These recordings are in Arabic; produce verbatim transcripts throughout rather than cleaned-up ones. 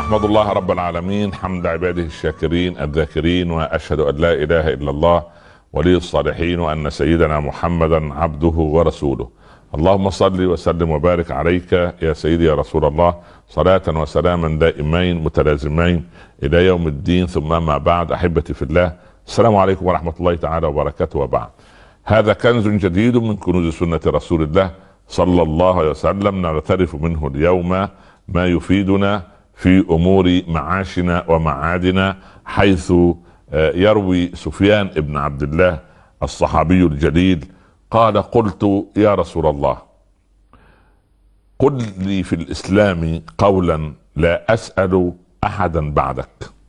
أحمد الله رب العالمين حمد عباده الشاكرين الذاكرين، وأشهد أن لا إله إلا الله ولي الصالحين، وأن سيدنا محمدا عبده ورسوله. اللهم صل وسلم وبارك عليك يا سيدي يا رسول الله، صلاة وسلاما دائمين متلازمين إلى يوم الدين. ثم ما بعد، أحبتي في الله، السلام عليكم ورحمة الله تعالى وبركاته. وبعد، هذا كنز جديد من كنوز سنة رسول الله صلى الله عليه وسلم، نغترف منه اليوم ما يفيدنا في أمور معاشنا ومعادنا، حيث يروي سفيان بن عبد الله الصحابي الجليل قال: قلت يا رسول الله، قل لي في الإسلام قولا لا أسأل أحدا بعدك.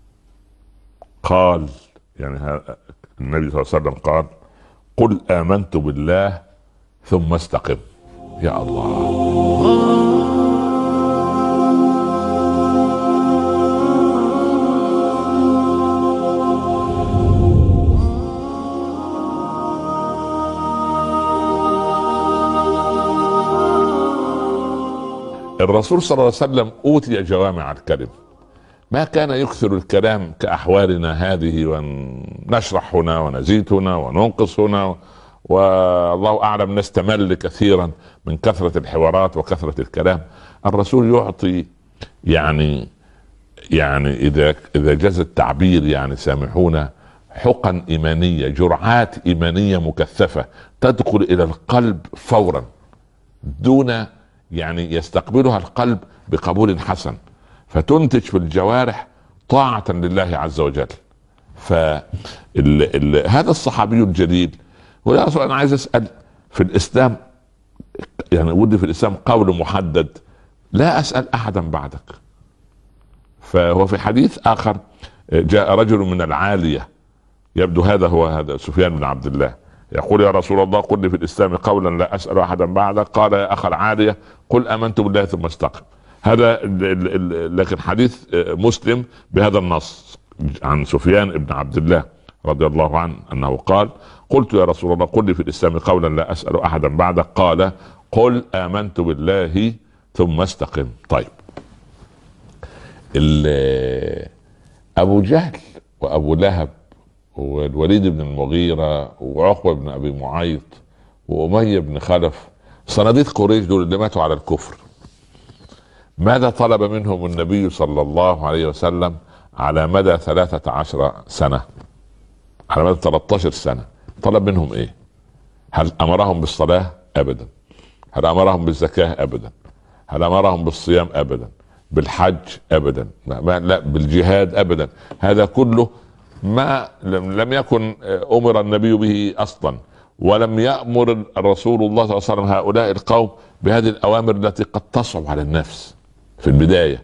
قال، يعني النبي صلى الله عليه وسلم قال: قل آمنت بالله ثم استقم. يا الله، الرسول صلى الله عليه وسلم أوتي جوامع الكلم، ما كان يكثر الكلام كأحوالنا هذه، ونشرح هنا ونزيد هنا وننقص هنا، والله أعلم نستمل كثيرا من كثرة الحوارات وكثرة الكلام. الرسول يعطي يعني يعني إذا إذا جاز التعبير، يعني سامحونا، حقن إيمانية، جرعات إيمانية مكثفة تدخل إلى القلب فورا، دون يعني يستقبلها القلب بقبول حسن، فتنتج في الجوارح طاعة لله عز وجل. فهذا الصحابي الجليل ولا أصلا أنا عايز أسأل في الإسلام، يعني ودي في الإسلام قول محدد، لا أسأل أحدا بعدك. فهو في حديث آخر جاء رجل من العالية، يبدو هذا هو هذا سفيان بن عبد الله، يقول: يا رسول الله، قل لي في الإسلام قولا لا أسأل أحدا بعدك. قال: يا أخ العالية، قل آمنت بالله ثم استقم. هذا لكن حديث مسلم بهذا النص عن سفيان بن عبد الله رضي الله عنه أنه قال: قلت يا رسول الله، قل لي في الإسلام قولا لا أسأل أحدا بعدك. قال: قل آمنت بالله ثم استقم. طيب، أبو جهل وأبو لهب والوليد بن المغيرة وعقبة بن أبي معيط وأمية بن خلف، صناديد قريش دول اللي ماتوا على الكفر، ماذا طلب منهم النبي صلى الله عليه وسلم على مدى ثلاثة عشر سنة، على مدى ثلاثة عشر سنة؟ طلب منهم ايه؟ هل امرهم بالصلاة؟ ابدا. هل امرهم بالزكاة؟ ابدا. هل امرهم بالصيام؟ ابدا. بالحج؟ ابدا. ما لا بالجهاد؟ ابدا. هذا كله ما لم يكن امر النبي به اصلا، ولم يأمر الرسول الله صلى الله عليه وسلم هؤلاء القوم بهذه الأوامر التي قد تصعب على النفس في البداية.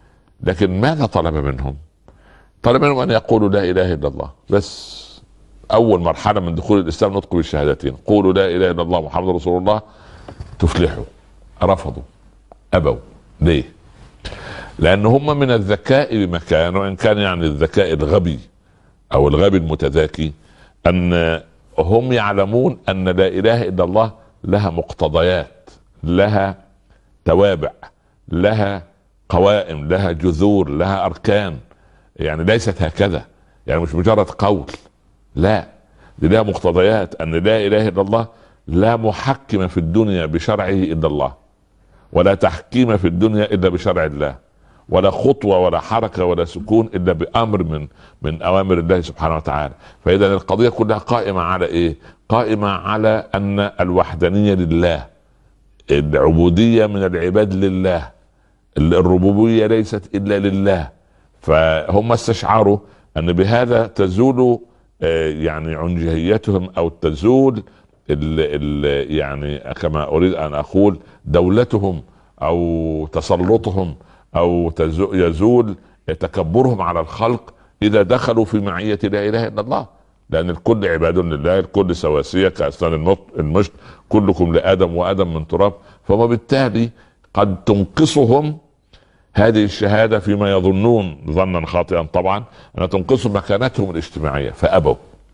لكن ماذا طلب منهم؟ طلب منهم أن يقولوا لا إله إلا الله بس. أول مرحلة من دخول الإسلام نطق بالشهادتين، قولوا لا إله إلا الله محمد رسول الله تفلحوا. رفضوا، أبوا. ليه؟ لأن هم من الذكاء بمكان، وإن كان يعني الذكاء الغبي أو الغبي المتذاكي، أن هم يعلمون أن لا إله إلا الله لها مقتضيات، لها توابع، لها قوائم، لها جذور، لها أركان. يعني ليست هكذا، يعني مش مجرد قول، لا، دي لها مقتضيات. أن لا إله إلا الله لا محكم في الدنيا بشرعه إلا الله، ولا تحكيم في الدنيا إلا بشرع الله، ولا خطوة ولا حركة ولا سكون إلا بأمر من من أوامر الله سبحانه وتعالى. فإذا القضية كلها قائمة على إيه؟ قائمة على أن الوحدانية لله، العبودية من العباد لله، الربوبية ليست إلا لله. فهم استشعروا أن بهذا تزول يعني عنجهيتهم، أو تزول ال ال يعني كما أريد أن أقول دولتهم أو تسلطهم، أو يزول تكبرهم على الخلق إذا دخلوا في معية لا إله إلا الله. لأن الكل عباد لله، الكل سواسية كأسنان المشط، كلكم لآدم وآدم من تراب. فما بالتالي قد تنقصهم هذه الشهادة فيما يظنون ظنا خاطئا طبعا أن تنقصهم مكانتهم الاجتماعية، فأبوا.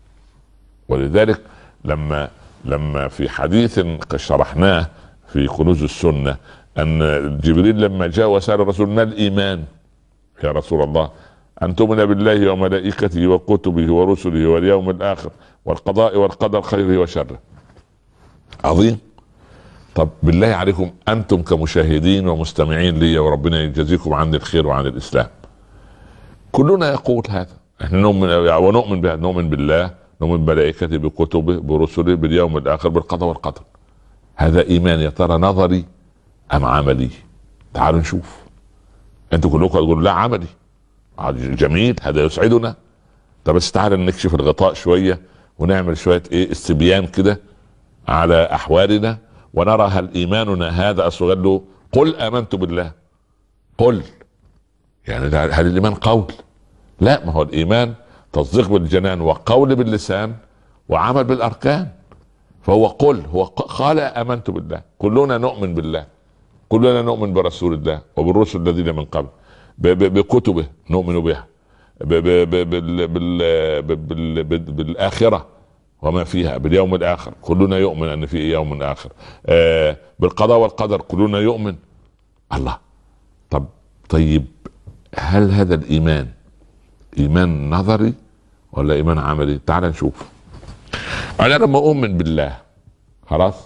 ولذلك لما لما في حديث شرحناه في كنوز السنة أن جبريل لما جاء وسأل الرسول ما الإيمان، يا رسول الله أن تؤمن بالله وملائكته وكتبه ورسله واليوم الآخر والقضاء والقدر خيره وشره. عظيم. طب بالله عليكم أنتم كمشاهدين ومستمعين لي، وربنا يجزيكم عني الخير وعن الإسلام، كلنا يقول هذا، احنا نؤمن ونؤمن بها، نؤمن بالله، نؤمن بملائكته، بكتبه، برسله، باليوم الآخر، بالقضاء والقدر. هذا إيمان يا ترى نظري أم عملي؟ تعالوا نشوف. أنتوا كلكم تقولوا لا عملي. جميل، هذا يسعدنا. طب بس تعالى نكشف الغطاء شوية ونعمل شوية ايه استبيان كده على أحوالنا ونرى هل إيماننا هذا أصغر له قل آمنت بالله. قل يعني هل الإيمان قول؟ لا، ما هو الإيمان تصديق بالجنان وقول باللسان وعمل بالأركان. فهو قل، هو قال آمنت بالله. كلنا نؤمن بالله، كلنا نؤمن برسول الله وبالرسل الذين من قبل، بكتبه نؤمن بها، بالآخرة وما فيها، باليوم الآخر كلنا يؤمن أن في يوم آخر، بالقضاء والقدر كلنا يؤمن. الله. طب طيب هل هذا الإيمان إيمان نظري ولا إيمان عملي؟ تعال نشوف. أنا لما أؤمن بالله خلاص،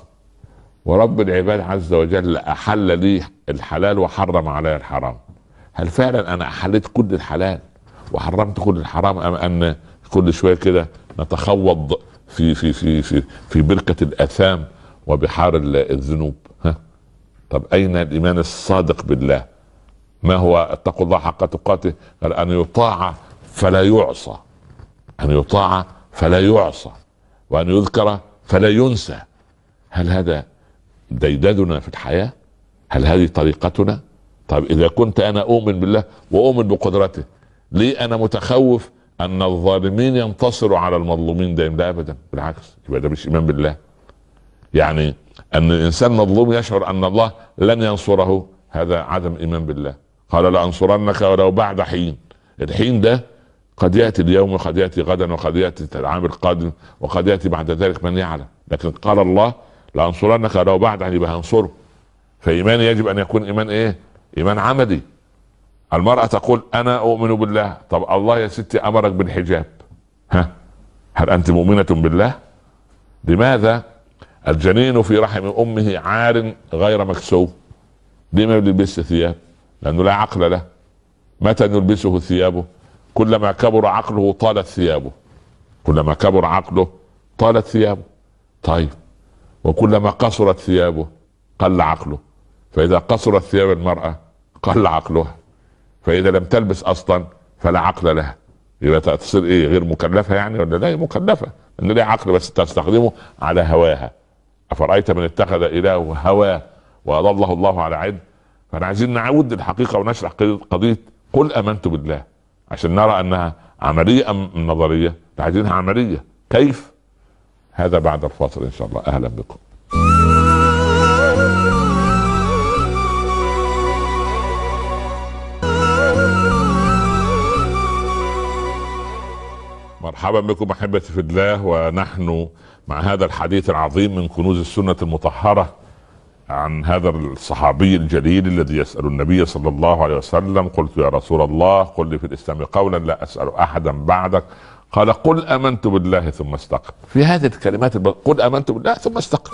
ورب العباد عز وجل أحل لي الحلال وحرم علي الحرام، هل فعلا أنا أحلت كل الحلال وحرمت كل الحرام، أم أن كل شوية كده نتخوض في في في في في بركة الآثام وبحار الذنوب؟ ها؟ طب أين الإيمان الصادق بالله؟ ما هو اتقوا الله حق تقاته؟ قال أن يطاع فلا يعصى، أن يطاع فلا يعصى، وأن يذكر فلا ينسى. هل هذا ديدننا في الحياة؟ هل هذه طريقتنا؟ طيب إذا كنت أنا أؤمن بالله وأؤمن بقدرته، ليه أنا متخوف أن الظالمين ينتصروا على المظلومين دائما؟ لا أبدا، بالعكس، يبقى ده مش إيمان بالله. يعني أن الإنسان مظلوم يشعر أن الله لن ينصره، هذا عدم إيمان بالله. قال لأنصرنك ولو بعد حين. الحين ده قد يأتي اليوم وقد يأتي غدا وقد يأتي العام القادم وقد يأتي بعد ذلك، من يعلم. لكن قال الله لأنصرنك ولو بعد حين، يبقى هنصره. فإيماني يجب أن يكون إيمان إيه؟ إيمان عملي. المرأة تقول أنا أؤمن بالله، طب الله يا ستي أمرك بالحجاب، ها؟ هل أنت مؤمنة بالله؟ لماذا الجنين في رحم أمه عار غير مكسوف؟ لما يلبس ثياب؟ لأنه لا عقل له. متى يلبسه ثيابه؟ كلما كبر عقله طالت ثيابه، كلما كبر عقله طالت ثيابه. طيب وكلما قصرت ثيابه قل عقله، فإذا قصرت ثياب المرأة قل عقلها، فإذا لم تلبس أصلا فلا عقل لها. يبقى تصير إيه؟ غير مكلفة يعني ولا لا؟ مكلفة، إن لها عقل بس تستخدمه على هواها. أفرأيت من اتخذ إلهه هواه وأضله الله على علم؟ فاحنا عايزين نعود الحقيقة ونشرح قضية قل آمنت بالله عشان نرى أنها عملية أم نظرية. عايزينها عملية. كيف؟ هذا بعد الفاصل إن شاء الله. أهلا بكم. مرحبا بكم احبتي في الله، ونحن مع هذا الحديث العظيم من كنوز السنة المطهرة عن هذا الصحابي الجليل الذي يسأل النبي صلى الله عليه وسلم: قلت يا رسول الله قل لي في الإسلام قولا لا أسأل أحدا بعدك، قال قل آمنت بالله ثم استقم. في هذه الكلمات قل آمنت بالله ثم استقم.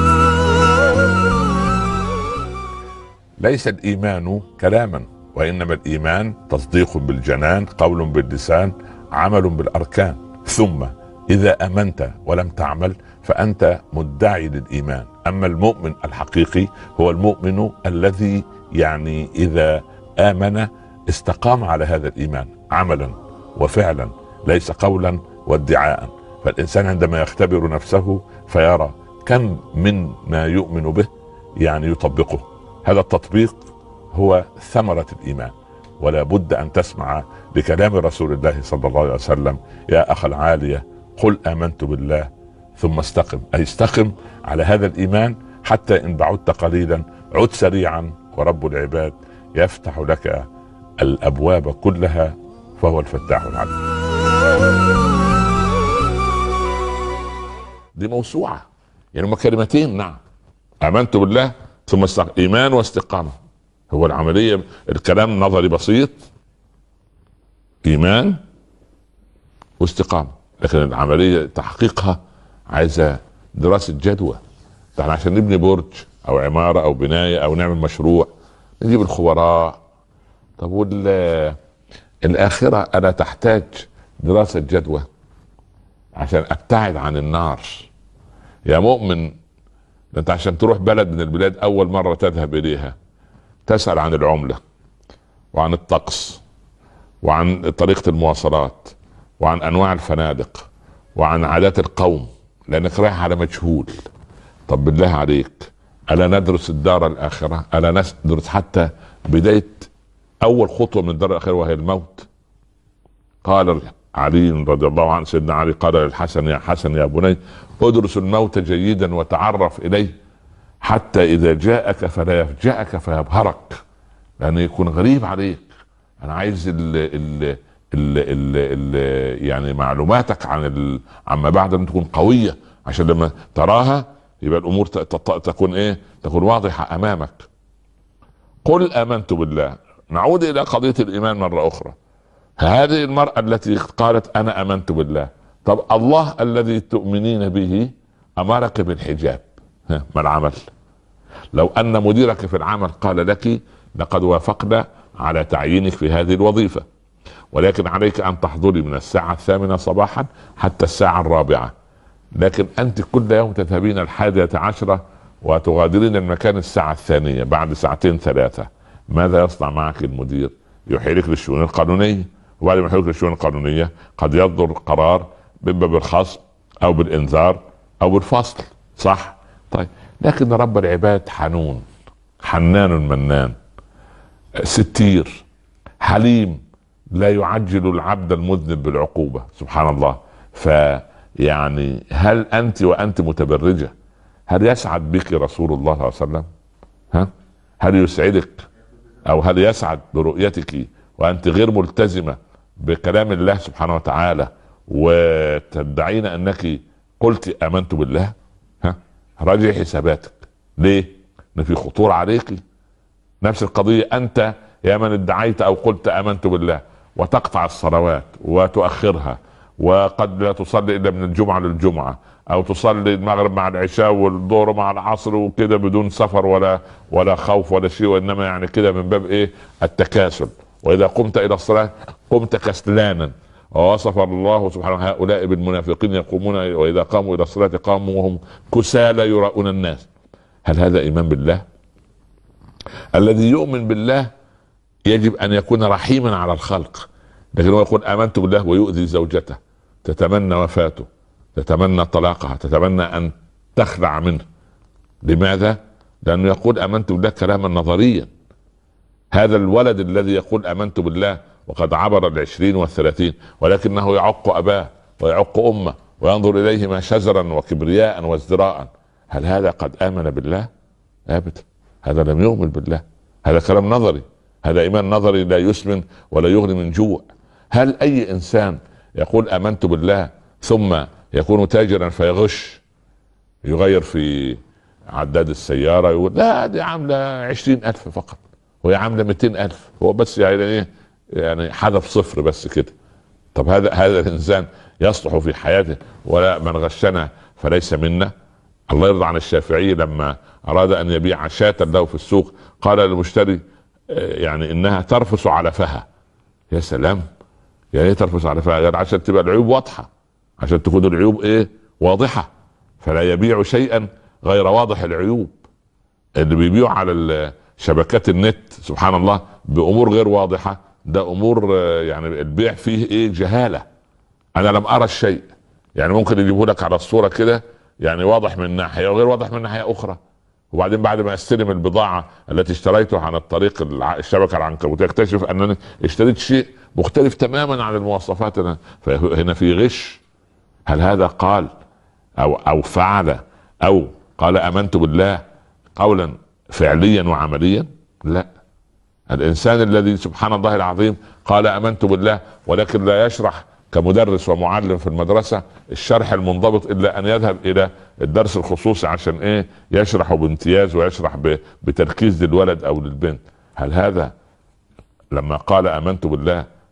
ليس الإيمان كلاما، وإنما الإيمان تصديق بالجنان، قول باللسان، عمل بالأركان. ثم إذا آمنت ولم تعمل فأنت مدعي للإيمان. أما المؤمن الحقيقي هو المؤمن الذي يعني إذا آمن استقام على هذا الإيمان عملا وفعلا، ليس قولا وادعاء. فالإنسان عندما يختبر نفسه فيرى كم من ما يؤمن به يعني يطبقه. هذا التطبيق هو ثمرة الإيمان. ولا بد أن تسمع لكلام رسول الله صلى الله عليه وسلم: يا أخ العالية قل آمنت بالله ثم استقم. أي استقم على هذا الإيمان حتى إن بعدت قليلا عد سريعا، ورب العباد يفتح لك الأبواب كلها فهو الفتاح العليم. دي موسوعة يعني هما كلمتين. نعم، آمنت بالله ثم استقم. إيمان واستقامة هو العملية. الكلام نظري بسيط ايمان واستقامه، لكن العمليه تحقيقها عايزه دراسه جدوى. احنا عشان نبني برج او عماره او بنايه او نعمل مشروع نجيب الخبراء. طب والاخره الا تحتاج دراسه جدوى عشان ابتعد عن النار؟ يا مؤمن، انت عشان تروح بلد من البلاد اول مره تذهب اليها تسال عن العمله وعن الطقس وعن طريقه المواصلات وعن انواع الفنادق وعن عادات القوم، لانك رايح على مجهول. طب بالله عليك، الا ندرس الدار الاخره؟ الا ندرس حتى بدايه اول خطوه من الدار الاخره وهي الموت؟ قال علي رضي الله عنه، سيدنا علي قال للحسن: يا حسن يا بني، ادرس الموت جيدا وتعرف اليه حتى اذا جاءك فلا يفجأك فيبهرك، لانه يكون غريب عليك. انا عايز ال ال ال ال ال يعني معلوماتك عن ال عما بعد ان تكون قويه، عشان لما تراها يبقى الامور تكون ايه؟ تكون واضحه امامك. قل امنت بالله. نعود الى قضيه الايمان مره اخرى. هذه المراه التي قالت انا امنت بالله، طب الله الذي تؤمنين به امرك بالحجاب، ما العمل؟ لو ان مديرك في العمل قال لك لقد وافقنا على تعيينك في هذه الوظيفه، ولكن عليك ان تحضري من الساعه الثامنه صباحا حتى الساعه الرابعه، لكن انت كل يوم تذهبين الحادية عشرة وتغادرين المكان الساعة الثانية بعد ساعتين ثلاثة، ماذا يصنع معك المدير؟ يحيلك للشؤون القانونية، وبعد ما يحيلك للشؤون القانونية قد يصدر قرار اما بالخصم او بالانذار او بالفصل، صح؟ طيب، لكن رب العباد حنون، حنان منان، ستير، حليم، لا يعجل العبد المذنب بالعقوبة، سبحان الله. ف يعني هل انت وانت متبرجه هل يسعد بك رسول الله صلى الله عليه وسلم؟ ها؟ هل يسعدك او هل يسعد برؤيتك وانت غير ملتزمه بكلام الله سبحانه وتعالى وتدعين انك قلت امنت بالله؟ ها؟ راجع حساباتك. ليه؟ ان في خطوره عليك. نفس القضيه انت يا من ادعيت او قلت امنت بالله وتقطع الصلوات وتؤخرها، وقد لا تصلي الا من الجمعه للجمعه، او تصلي المغرب مع العشاء والظهر مع العصر وكده بدون سفر ولا ولا خوف ولا شيء، وانما يعني كده من باب ايه؟ التكاسل. واذا قمت الى الصلاه قمت كسلانا، ووصف الله سبحانه هؤلاء بالمنافقين يقومون واذا قاموا الى الصلاه قاموا وهم كسالى يراؤون الناس. هل هذا ايمان بالله؟ الذي يؤمن بالله يجب ان يكون رحيما على الخلق، لكن هو يقول امنت بالله ويؤذي زوجته، تتمنى وفاته، تتمنى طلاقها، تتمنى ان تخلع منه. لماذا؟ لانه يقول امنت بالله كلاما نظريا. هذا الولد الذي يقول امنت بالله وقد عبر العشرين والثلاثين ولكنه يعق اباه ويعق امه وينظر اليهما شزرا وكبرياء وازدراء، هل هذا قد امن بالله؟ ابدا، هذا لم يؤمن بالله، هذا كلام نظري، هذا ايمان نظري لا يسمن ولا يغني من جوع. هل اي انسان يقول امنت بالله ثم يكون تاجرا فيغش، يغير في عداد السيارة يقول لا دي عاملة عشرين الف فقط وهي عاملة مئتين الف، هو بس يعني ايه؟ يعني حذف صفر بس كده. طب هذا هذا الانسان يصلح في حياته؟ ولا من غشنا فليس منا. الله يرضى عن الشافعي لما اراد ان يبيع شاة له في السوق قال للمشتري يعني انها ترفس على فها. يا سلام، يعني ايه ترفس على فها؟ يعني عشان تبقى العيوب واضحة، عشان تكون العيوب ايه؟ واضحة، فلا يبيع شيئا غير واضح العيوب. اللي بيبيعوا على شبكات النت سبحان الله بامور غير واضحة ده امور يعني البيع فيه ايه؟ جهالة. انا لم ارى الشيء، يعني ممكن يجيبه لك على الصورة كده يعني واضح من ناحية وغير واضح من ناحية اخرى، وبعدين بعد ما استلم البضاعة التي اشتريتها عن الطريق الشبكة العنكبوتية اكتشف انني اشتريت شيء مختلف تماما عن المواصفات. فهنا في غش. هل هذا قال او او فعل او قال امنت بالله قولا فعليا وعمليا؟ لا. الانسان الذي سبحان الله العظيم قال امنت بالله ولكن لا يشرح كمدرس ومعلم في المدرسة الشرح المنضبط الا ان يذهب الى الدرس الخصوصي عشان ايه؟ يشرح بامتياز ويشرح بتركيز للولد او للبنت. هل هذا لما قال امنت بالله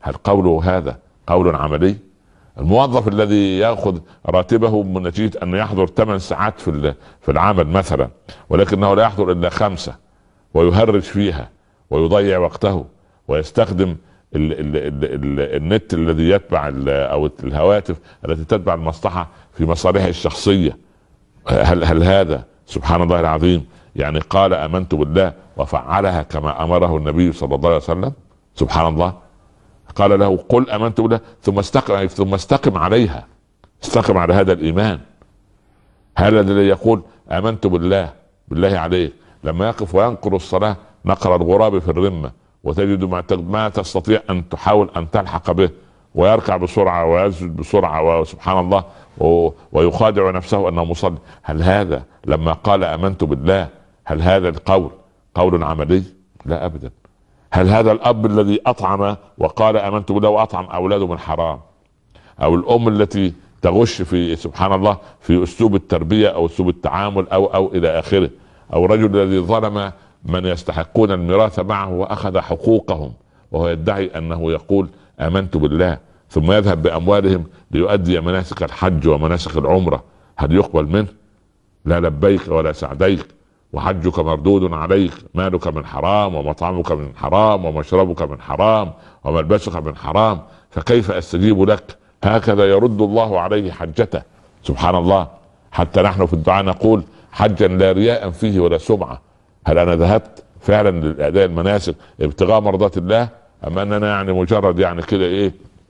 هل قوله هذا قول عملي؟ الموظف الذي ياخذ راتبه من نتيجه انه يحضر ثمان ساعات في في العمل مثلا، ولكنه لا يحضر الا خمسه، ويهرج فيها ويضيع وقته ويستخدم ال ال ال ال النت الذي يتبع او الهواتف التي تتبع المصلحه في مصالحه الشخصيه. هل هل هذا سبحان الله العظيم يعني قال امنت بالله وفعلها كما امره النبي صلى الله عليه وسلم؟ سبحان الله. قال له قل امنت بالله ثم استقم ثم استقم عليها، استقم على هذا الايمان. هذا الذي يقول امنت بالله بالله عليك لما يقف وينقر الصلاه نقر الغراب في الرمه، وتجد ما تستطيع ان تحاول ان تلحق به، ويركع بسرعه ويسجد بسرعه وسبحان الله ويخادع نفسه انه مصلي. هل هذا لما قال امنت بالله هل هذا القول قول عملي؟ لا ابدا. هل هذا الاب الذي اطعم وقال امنت بالله واطعم اولاده من حرام، او الام التي تغش في سبحان الله في اسلوب التربيه او اسلوب التعامل او او الى اخره، او الرجل الذي ظلم من يستحقون الميراث معه واخذ حقوقهم وهو يدعي انه يقول امنت بالله ثم يذهب باموالهم ليؤدي مناسك الحج ومناسك العمره، هل يقبل منه؟ لا لبيك ولا سعديك وحجك مردود عليك، مالك من حرام ومطعمك من حرام ومشربك من حرام وملبسك من حرام، فكيف استجيب لك؟ هكذا يرد الله عليه حجته سبحان الله. حتى نحن في الدعاء نقول حجا لا رياء فيه ولا سمعة. هل انا ذهبت فعلا لاداء المناسك ابتغاء مرضات الله، ام اننا يعني مجرد يعني كده ايه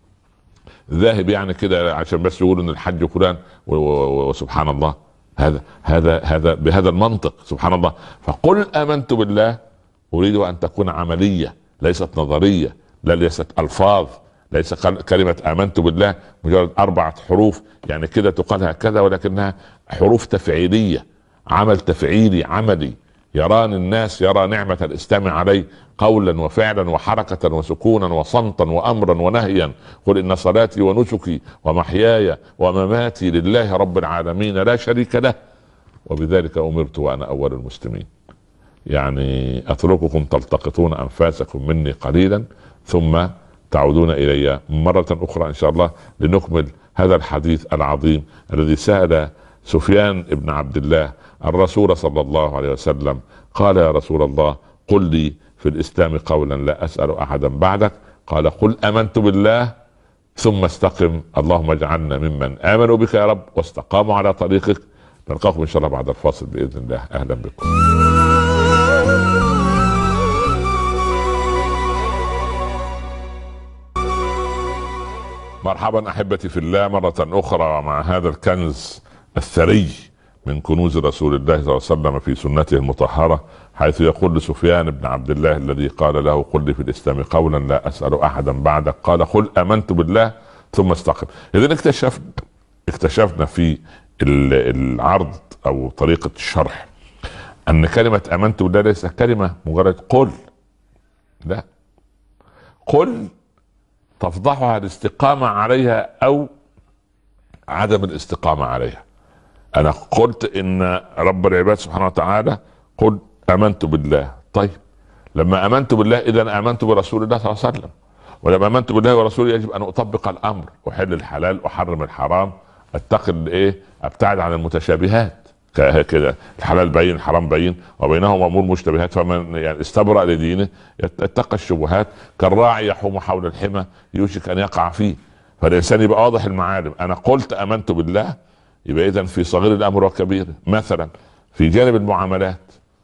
ذاهب يعني كده عشان بس يقولوا ان الحج فلان وسبحان الله. هذا هذا هذا بهذا المنطق سبحان الله. فقل امنت بالله اريد ان تكون عمليه ليست نظريه، لا ليست الفاظ، ليس كلمه امنت بالله مجرد اربعه حروف يعني كده تقال هكذا، ولكنها حروف تفعيليه، عمل تفعيلي عملي يران الناس، يرى نعمه الاسلام عليه قولا وفعلا وحركه وسكونا وصمتا وامرا ونهيا. قل ان صلاتي ونسكي ومحياي ومماتي لله رب العالمين لا شريك له وبذلك امرت وانا اول المسلمين. يعني اترككم تلتقطون انفاسكم مني قليلا ثم تعودون الي مره اخرى ان شاء الله لنكمل هذا الحديث العظيم الذي سال سفيان بن عبد الله الرسول صلى الله عليه وسلم قال يا رسول الله قل لي في الاسلام قولا لا اسال احدا بعدك، قال قل امنت بالله ثم استقم، اللهم اجعلنا ممن امنوا بك يا رب واستقاموا على طريقك. نلقاكم ان شاء الله بعد الفاصل باذن الله. اهلا بكم. مرحبا احبتي في الله مره اخرى مع هذا الكنز الثري من كنوز رسول الله صلى الله عليه وسلم في سنته المطهرة، حيث يقول لسفيان بن عبد الله الذي قال له قل لي في الإسلام قولا لا أسأل أحدا بعدك، قال قل آمنت بالله ثم استقم. إذن اكتشفنا اكتشفنا في العرض أو طريقة الشرح أن كلمة آمنت بالله ليس كلمة مجرد قل، لا، قل تفضحها الاستقامة عليها أو عدم الاستقامة عليها. انا قلت ان رب العباد سبحانه وتعالى قل امنت بالله، طيب لما امنت بالله اذا امنت برسول الله صلى الله عليه وسلم، ولما امنت بالله ورسوله يجب ان اطبق الامر، احل الحلال احرم الحرام، اتقي الايه ابتعد عن المتشابهات كده، الحلال بين الحرام بين وبينهم امور مشتبهات، فمن يعني استبرأ لدينه يتقى الشبهات، كالراعي يحوم حول الحمى يوشك ان يقع فيه. فالانسان يبقى واضح المعالم، انا قلت امنت بالله يبقى اذا في صغير الامر وكبير. مثلا في جانب المعاملات،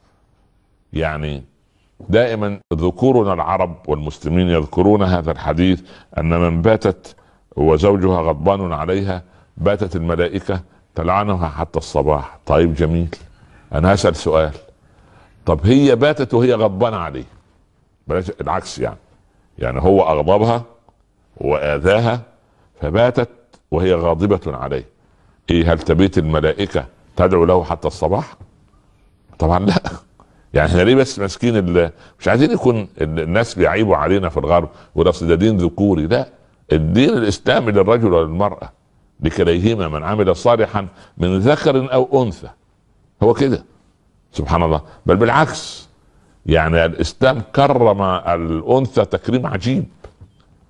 يعني دائما ذكورنا العرب والمسلمين يذكرون هذا الحديث ان من باتت وزوجها غضبان عليها باتت الملائكة تلعنها حتى الصباح. طيب جميل، انا هسأل سؤال، طب هي باتت وهي غضبانة عليه، بلاش العكس، يعني يعني هو اغضبها واذاها فباتت وهي غاضبة عليه، ايه هل تبيت الملائكة تدعو له حتى الصباح؟ طبعا لا. يعني احنا ليه بس ماسكين مش عايزين يكون الناس بيعيبوا علينا في الغرب ورصد ده دين ذكوري، لا، الدين الاسلامي للرجل وللمرأة لكليهما من عمل صالحا من ذكر او انثى، هو كده سبحان الله. بل بالعكس، يعني الاسلام كرم الانثى تكريم عجيب،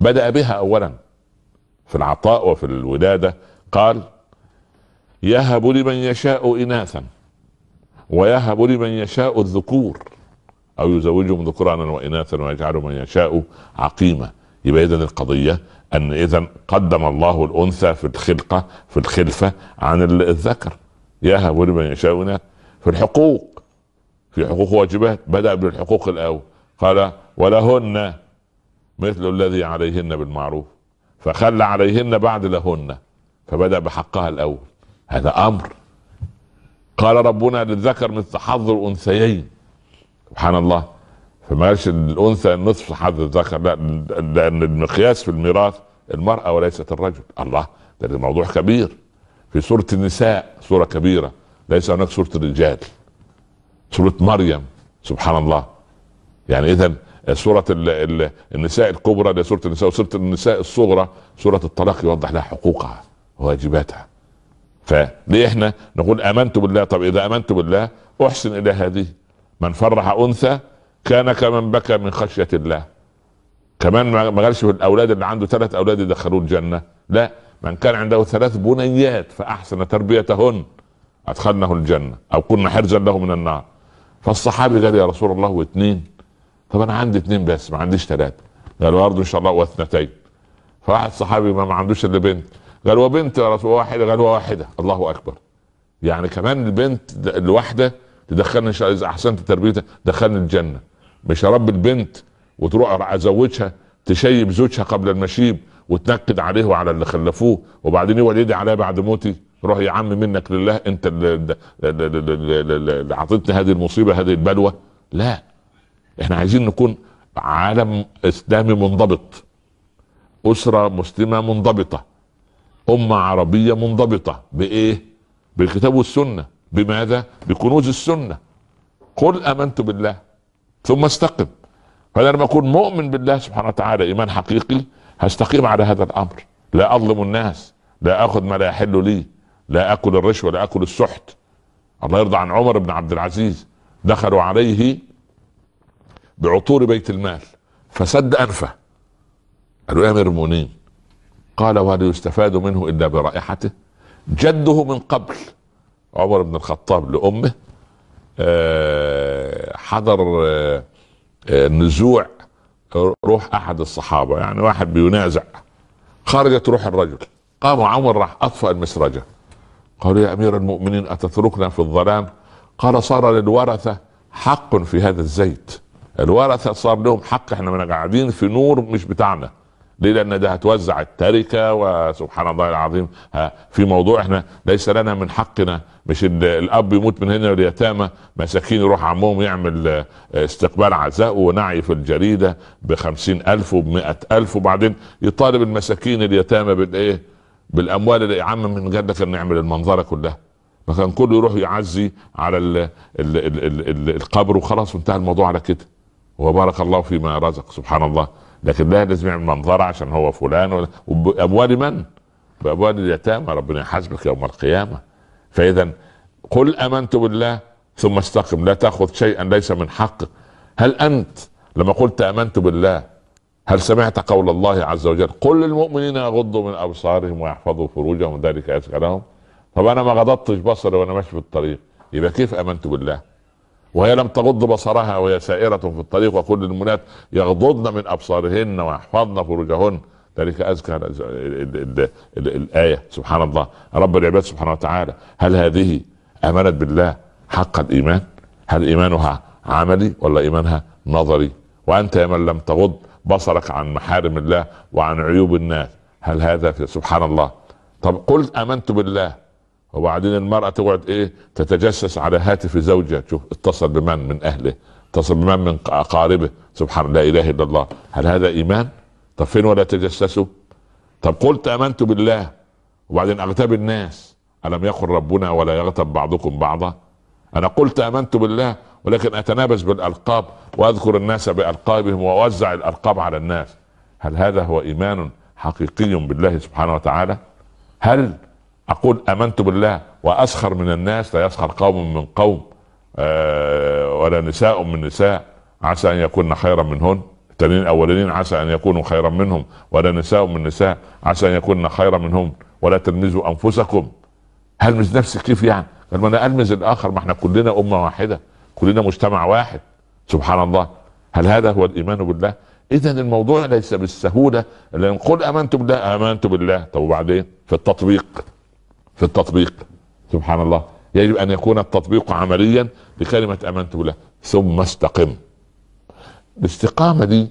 بدأ بها اولا في العطاء وفي الولادة، قال يهب لمن يشاء اناثا ويهب لمن يشاء الذكور او يزوجهم ذكرانا واناثا ويجعل من يشاء عقيما. يبقى اذا القضيه ان اذا قدم الله الانثى في الخلقه في الخلفه عن الذكر. يهب لمن يشاء اناثا. في الحقوق، في حقوق واجبات بدا بالحقوق الاول، قال ولهن مثل الذي عليهن بالمعروف، فخلى عليهن بعد لهن، فبدا بحقها الاول. هذا امر. قال ربنا للذكر مثل حظ الانثيين، سبحان الله، فما قالش الانثى نصف حظ الذكر، لا، لان المقياس في الميراث المرأة وليست الرجل. الله، ده الموضوع كبير. في سورة النساء، سورة كبيرة، ليس هناك سورة الرجال، سورة مريم، سبحان الله. يعني اذا سورة النساء الكبرى دي سورة النساء، وسورة النساء الصغرى سورة الطلاق يوضح لها حقوقها وواجباتها. فليه احنا نقول امنت بالله؟ طب اذا امنت بالله احسن الى هذه. من فرح انثى كان كمن بكى من خشية الله. كمان ما قالش في الاولاد اللي عنده ثلاث اولاد يدخلوه الجنة، لا، من كان عنده ثلاث بنيات فاحسن تربيتهن ادخلنه الجنة او كنا حرزا له من النار. فالصحابي قال يا رسول الله واثنين؟ طب انا عندي اثنين بس ما عنديش ثلاثة. قالوا برضه ان شاء الله واثنتين. فواحد صحابي ما عندوش الا بنت، قال وبنت يا رسول الله؟ واحدة. قال واحدة. الله اكبر. يعني كمان البنت الواحدة تدخلني ان شاء الله اذا احسنت تربيتها دخلني الجنة. مش اربي البنت وتروح ازوجها تشيب زوجها قبل المشيب وتنكد عليه وعلى اللي خلفوه وبعدين يولد يدي عليها بعد موتي. روح يا عم منك لله، انت اللي عطيتني هذه المصيبة هذه البلوى. لا، احنا عايزين نكون عالم اسلامي منضبط، اسرة مسلمة منضبطة، امة عربية منضبطة. بايه؟ بالكتاب والسنة. بماذا؟ بكنوز السنة. قل امنت بالله ثم استقم. فانا لما اكون مؤمن بالله سبحانه وتعالى ايمان حقيقي هستقيم على هذا الامر. لا اظلم الناس، لا اخذ ما لا يحل لي، لا اكل الرشوة، لا اكل السحت. الله يرضى عن عمر بن عبد العزيز، دخلوا عليه بعطور بيت المال فسد انفه. قالوا يا امير المؤمنين، قال وهل يستفاد منه الا برائحته؟ جده من قبل عمر بن الخطاب لامه حضر نزوع روح احد الصحابه، يعني واحد بينازع، خرجت روح الرجل. قام عمر راح اطفأ المسرجه. قالوا يا امير المؤمنين اتتركنا في الظلام؟ قال صار للورثه حق في هذا الزيت. الورثه صار لهم حق، احنا من قاعدين في نور مش بتاعنا. ليه؟ لان ده هتوزع التركه، وسبحان الله العظيم في موضوع احنا ليس لنا من حقنا. مش الاب يموت من هنا واليتامى مساكين يروح عمهم يعمل استقبال عزاء ونعي في الجريده بخمسين الف وبمائة الف، وبعدين يطالب المساكين اليتامى بالايه؟ بالاموال اللي يا عم من قال لك ان نعمل المنظره كلها. ما كان كله يروح يعزي على ال ال ال ال ال القبر وخلاص وانتهى الموضوع على كده، وبارك الله فيما رزق، سبحان الله. لكن لا، لازم يعمل منظره عشان هو فلان. وباموال من؟ باموال اليتامى. ربنا يحاسبك يوم القيامه. فاذا قل امنت بالله ثم استقم، لا تاخذ شيئا ليس من حقك. هل انت لما قلت امنت بالله هل سمعت قول الله عز وجل قل للمؤمنين يغضوا من ابصارهم ويحفظوا فروجهم ذلك ازكى لهم؟ طب انا ما غضضتش بصري وانا ماشي في الطريق، يبقى كيف امنت بالله وهي لم تغض بصرها وهي سائرة في الطريق؟ وكل المؤمنات يغضضن من ابصارهن ويحفظن فروجهن ذلك ازكى. الايه سبحان الله، رب العباد سبحانه وتعالى. هل هذه امنت بالله حق الايمان؟ هل ايمانها عملي ولا ايمانها نظري؟ وانت يا من لم تغض بصرك عن محارم الله وعن عيوب الناس، هل هذا في سبحان الله؟ طب قلت امنت بالله وبعدين المرأة تقعد ايه؟ تتجسس على هاتف زوجها، تشوف اتصل بمن من اهله، اتصل بمن من اقاربه، سبحان لا اله الا الله. هل هذا ايمان؟ طب فين ولا تجسسوا؟ طب قلت امنت بالله وبعدين اغتاب الناس، الم يقل ربنا ولا يغتب بعضكم بعضا؟ انا قلت امنت بالله ولكن اتنابز بالالقاب واذكر الناس بالقابهم واوزع الالقاب على الناس. هل هذا هو ايمان حقيقي بالله سبحانه وتعالى؟ هل اقول امنت بالله واسخر من الناس؟ لا يسخر قوم من قوم آه ولا نساء من نساء عسى ان يكون خيرا منهن. التانيين الاولين عسى ان يكونوا خيرا منهم، ولا نساء من نساء عسى ان يكون خيرا منهم، ولا تلمزوا انفسكم. هلمز نفسي كيف يعني؟ قال ما انا المز الاخر، ما احنا كلنا امه واحده، كلنا مجتمع واحد. سبحان الله. هل هذا هو الايمان بالله؟ اذا الموضوع ليس بالسهوله اللي نقول امنت بالله امنت بالله، طب وبعدين في التطبيق، في التطبيق سبحان الله يجب ان يكون التطبيق عمليا لكلمه امنت بالله. ثم استقم. الاستقامه دي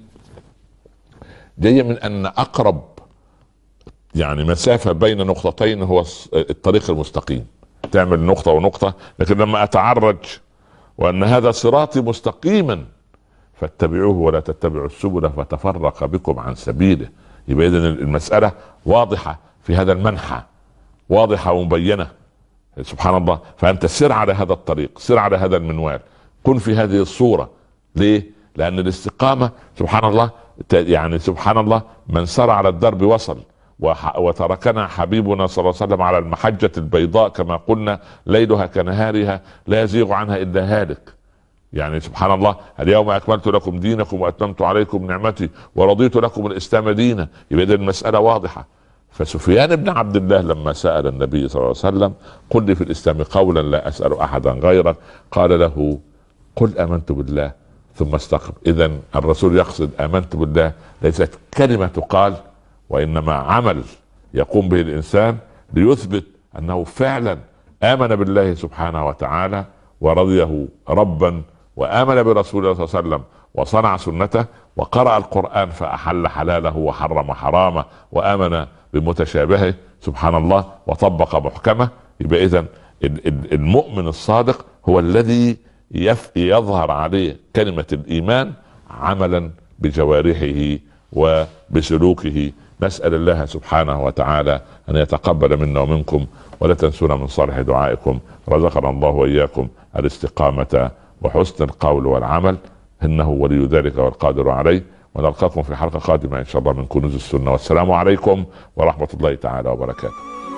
جايه من ان اقرب يعني مسافه بين نقطتين هو الطريق المستقيم. تعمل نقطه ونقطه، لكن لما اتعرج وان هذا صراطي مستقيما فاتبعوه ولا تتبعوا السبل فتفرق بكم عن سبيله. يبقى اذا المساله واضحه في هذا المنحى، واضحه ومبينه. سبحان الله. فانت سر على هذا الطريق، سر على هذا المنوال، كن في هذه الصوره. ليه؟ لان الاستقامه سبحان الله يعني سبحان الله من سار على الدرب وصل، وتركنا حبيبنا صلى الله عليه وسلم على المحجة البيضاء كما قلنا ليلها كنهارها لا يزيغ عنها إلا هالك. يعني سبحان الله اليوم أكملت لكم دينكم وأتممت عليكم نعمتي ورضيت لكم الإسلام دينا. يبقى المسألة واضحة. فسفيان بن عبد الله لما سأل النبي صلى الله عليه وسلم قل لي في الإسلام قولا لا أسأل أحدا غيرك، قال له قل آمنت بالله ثم استقم. إذا الرسول يقصد آمنت بالله ليست كلمة تقال، وإنما عمل يقوم به الإنسان ليثبت أنه فعلا آمن بالله سبحانه وتعالى ورضيه ربا، وآمن برسول الله صلى الله عليه وسلم وصنع سنته، وقرأ القرآن فأحل حلاله وحرم حرامه، وآمن بمتشابهه سبحان الله وطبق محكمه. يبقى إذن المؤمن الصادق هو الذي يظهر عليه كلمة الإيمان عملا بجوارحه وبسلوكه. نسأل الله سبحانه وتعالى أن يتقبل منا ومنكم، ولا تنسونا من صالح دعائكم. رزقنا الله وإياكم الاستقامة وحسن القول والعمل، إنه ولي ذلك والقادر عليه. ونلقاكم في حلقة قادمة إن شاء الله من كنوز السنة، والسلام عليكم ورحمة الله تعالى وبركاته.